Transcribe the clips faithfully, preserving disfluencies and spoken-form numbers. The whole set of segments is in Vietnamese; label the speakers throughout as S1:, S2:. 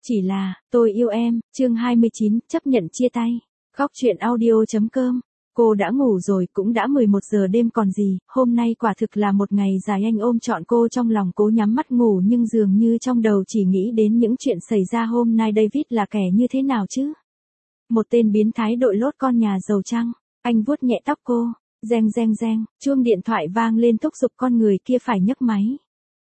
S1: Chỉ là, tôi yêu em, chương hai mươi chín, chấp nhận chia tay. Góc truyện audio.com. Cô đã ngủ rồi, cũng đã mười một giờ đêm còn gì, hôm nay quả thực là một ngày dài. Anh ôm trọn cô trong lòng, cố nhắm mắt ngủ nhưng dường như trong đầu chỉ nghĩ đến những chuyện xảy ra hôm nay. David là kẻ như thế nào chứ? Một tên biến thái đội lốt con nhà giàu chăng? Anh vuốt nhẹ tóc cô, reng reng reng, chuông điện thoại vang lên thúc giục con người kia phải nhấc máy.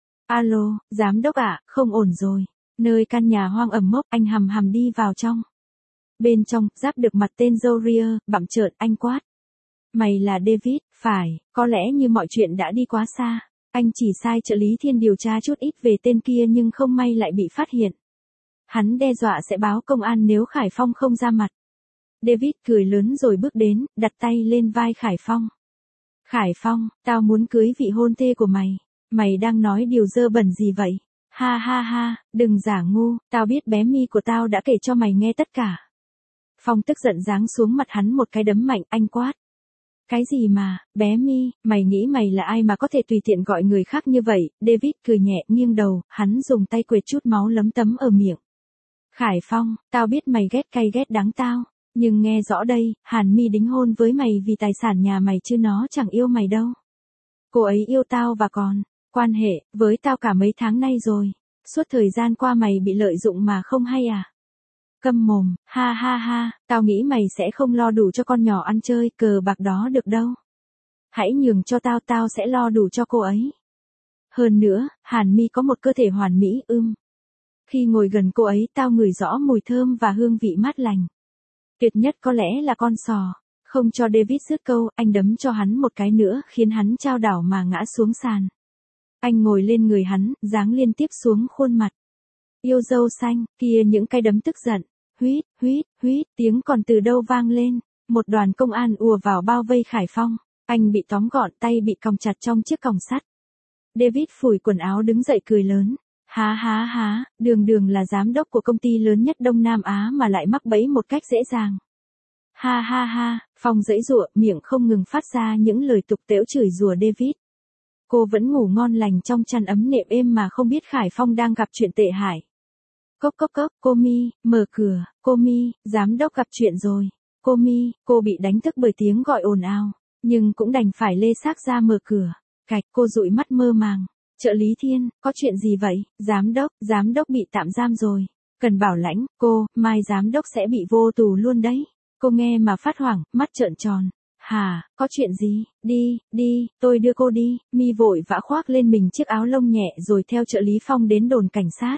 S1: Alo, giám đốc ạ, không ổn rồi. Nơi căn nhà hoang ẩm mốc, anh hầm hầm đi vào trong. Bên trong, giáp được mặt tên Joria, bặm trợn, anh quát. Mày là David, phải, có lẽ như mọi chuyện đã đi quá xa. Anh chỉ sai trợ lý Thiên điều tra chút ít về tên kia nhưng không may lại bị phát hiện. Hắn đe dọa sẽ báo công an nếu Khải Phong không ra mặt. David cười lớn rồi bước đến, đặt tay lên vai Khải Phong. Khải Phong, tao muốn cưới vị hôn thê của mày. Mày đang nói điều dơ bẩn gì vậy? Ha ha ha, đừng giả ngu, tao biết bé Mi của tao đã kể cho mày nghe tất cả. Phong tức giận giáng xuống mặt hắn một cái đấm mạnh, anh quát. Cái gì mà, bé Mi, mày nghĩ mày là ai mà có thể tùy tiện gọi người khác như vậy? David cười nhẹ, nghiêng đầu, hắn dùng tay quệt chút máu lấm tấm ở miệng. Khải Phong, tao biết mày ghét cay ghét đắng tao, nhưng nghe rõ đây, Hàn Mi đính hôn với mày vì tài sản nhà mày chứ nó chẳng yêu mày đâu. Cô ấy yêu tao và còn quan hệ với tao cả mấy tháng nay rồi. Suốt thời gian qua mày bị lợi dụng mà không hay à? Câm mồm, ha ha ha, tao nghĩ mày sẽ không lo đủ cho con nhỏ ăn chơi cờ bạc đó được đâu. Hãy nhường cho tao, tao sẽ lo đủ cho cô ấy. Hơn nữa, Hàn Mi có một cơ thể hoàn mỹ, ưm. Khi ngồi gần cô ấy tao ngửi rõ mùi thơm và hương vị mát lành. Tuyệt nhất có lẽ là con sò. Không cho David dứt câu, anh đấm cho hắn một cái nữa khiến hắn chao đảo mà ngã xuống sàn. Anh ngồi lên người hắn, giáng liên tiếp xuống khuôn mặt. Yêu dâu xanh, kia những cái đấm tức giận. Huýt, huýt, huýt, tiếng còn từ đâu vang lên. Một đoàn công an ùa vào bao vây Khải Phong. Anh bị tóm gọn, tay bị còng chặt trong chiếc còng sắt. David phủi quần áo đứng dậy cười lớn. Há há há, đường đường là giám đốc của công ty lớn nhất Đông Nam Á mà lại mắc bẫy một cách dễ dàng. Ha ha ha, Phong giãy giụa, miệng không ngừng phát ra những lời tục tễu chửi rủa David. Cô vẫn ngủ ngon lành trong chăn ấm nệm êm mà không biết Khải Phong đang gặp chuyện tệ hại. Cốc cốc cốc, cô Mi, mở cửa, cô Mi, giám đốc gặp chuyện rồi. Cô Mi, cô bị đánh thức bởi tiếng gọi ồn ào, nhưng cũng đành phải lê xác ra mở cửa. Cạch, cô dụi mắt mơ màng. Trợ lý Thiên, có chuyện gì vậy? Giám đốc, giám đốc bị tạm giam rồi. Cần bảo lãnh, cô, mai giám đốc sẽ bị vô tù luôn đấy. Cô nghe mà phát hoảng, mắt trợn tròn. Hà, có chuyện gì? Đi, đi, tôi đưa cô đi. Mi vội vã khoác lên mình chiếc áo lông nhẹ rồi theo trợ lý Phong đến đồn cảnh sát.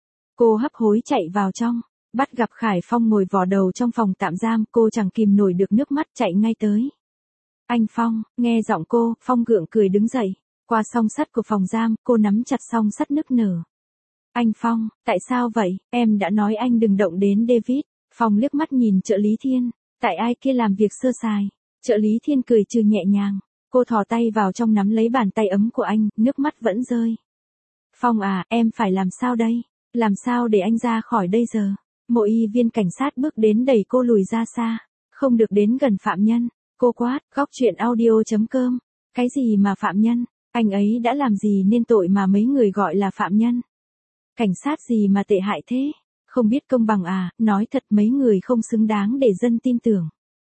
S1: Cô hấp hối chạy vào trong, bắt gặp Khải Phong ngồi vò đầu trong phòng tạm giam, cô chẳng kìm nổi được nước mắt chạy ngay tới. Anh Phong, nghe giọng cô, Phong gượng cười đứng dậy. Qua song sắt của phòng giam, cô nắm chặt song sắt nức nở. Anh Phong, tại sao vậy? Em đã nói anh đừng động đến David. Phong liếc mắt nhìn trợ lý Thiên. Tại ai kia làm việc sơ sài. Trợ lý Thiên cười trừ nhẹ nhàng. Cô thò tay vào trong nắm lấy bàn tay ấm của anh, nước mắt vẫn rơi. Phong à, em phải làm sao đây? Làm sao để anh ra khỏi đây giờ? Một y viên cảnh sát bước đến đẩy cô lùi ra xa. Không được đến gần phạm nhân. Cô quát, góc truyện audio.com. Cái gì mà phạm nhân? Anh ấy đã làm gì nên tội mà mấy người gọi là phạm nhân? Cảnh sát gì mà tệ hại thế? Không biết công bằng à, nói thật mấy người không xứng đáng để dân tin tưởng.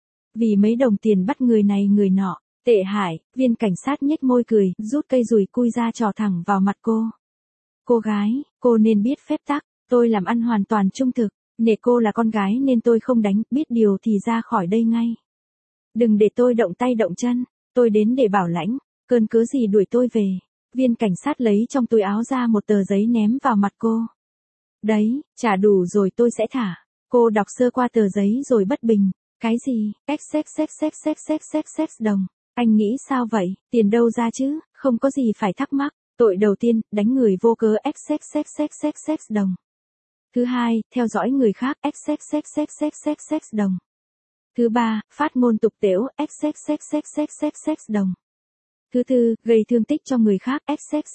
S1: Vì mấy đồng tiền bắt người này người nọ, tệ hại, viên cảnh sát nhếch môi cười, rút cây dùi cui ra trò thẳng vào mặt cô. Cô gái, cô nên biết phép tắc, tôi làm ăn hoàn toàn trung thực, nể cô là con gái nên tôi không đánh, biết điều thì ra khỏi đây ngay. Đừng để tôi động tay động chân, tôi đến để bảo lãnh. Cơn cớ gì đuổi tôi về? Viên cảnh sát lấy trong túi áo ra một tờ giấy ném vào mặt cô. Đấy, trả đủ rồi tôi sẽ thả. Cô đọc sơ qua tờ giấy rồi bất bình. Cái gì? Xxxxxxxxx đồng. Anh nghĩ sao vậy? Tiền đâu ra chứ? Không có gì phải thắc mắc. Tội đầu tiên, đánh người vô cớ xxxxxxx đồng. Thứ hai, theo dõi người khác xxxxxxx đồng. Thứ ba, phát ngôn tục tễu xxxxxxx đồng. Thứ tư, gây thương tích cho người khác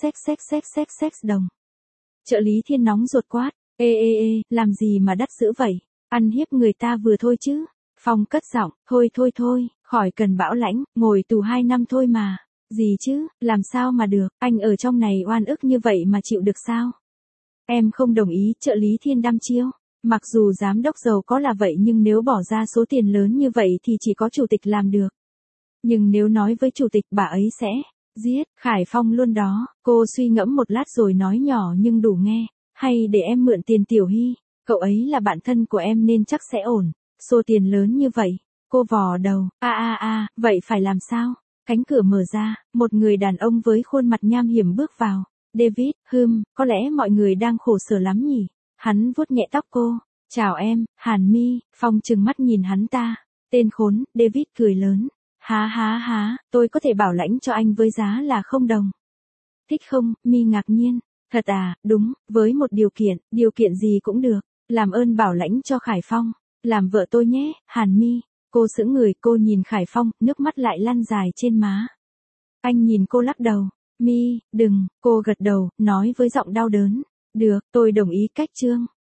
S1: xxxxxxx đồng. Trợ lý Thiên nóng ruột quát, ê ê ê, làm gì mà đắt dữ vậy? Ăn hiếp người ta vừa thôi chứ. Phong cất giọng, thôi thôi thôi, khỏi cần bão lãnh, ngồi tù hai năm thôi mà. Gì chứ, làm sao mà được, anh ở trong này oan ức như vậy mà chịu được sao? Em không đồng ý, trợ lý Thiên Đam Chiêu. Mặc dù giám đốc giàu có là vậy nhưng nếu bỏ ra số tiền lớn như vậy thì chỉ có chủ tịch làm được. Nhưng nếu nói với chủ tịch bà ấy sẽ giết Khải Phong luôn đó. Cô suy ngẫm một lát rồi nói nhỏ nhưng đủ nghe. Hay để em mượn tiền Tiểu Hy, cậu ấy là bạn thân của em nên chắc sẽ ổn. Số tiền lớn như vậy. Cô vò đầu, a a a, vậy phải làm sao? Cánh cửa mở ra, một người đàn ông với khuôn mặt nham hiểm bước vào. David, hừm, có lẽ mọi người đang khổ sở lắm nhỉ? Hắn vuốt nhẹ tóc cô. Chào em, Hàn Mi. Phong trừng mắt nhìn hắn ta. Tên khốn, David cười lớn. Há há há, tôi có thể bảo lãnh cho anh với giá là không đồng. Thích không? Mi ngạc nhiên. Thật à, đúng, với một điều kiện, điều kiện gì cũng được. Làm ơn bảo lãnh cho Khải Phong. Làm vợ tôi nhé, Hàn Mi. Cô sững người, cô nhìn Khải Phong, nước mắt lại lăn dài trên má. Anh nhìn cô lắc đầu. Mi, đừng, cô gật đầu, nói với giọng đau đớn. Được, tôi đồng ý cách chương.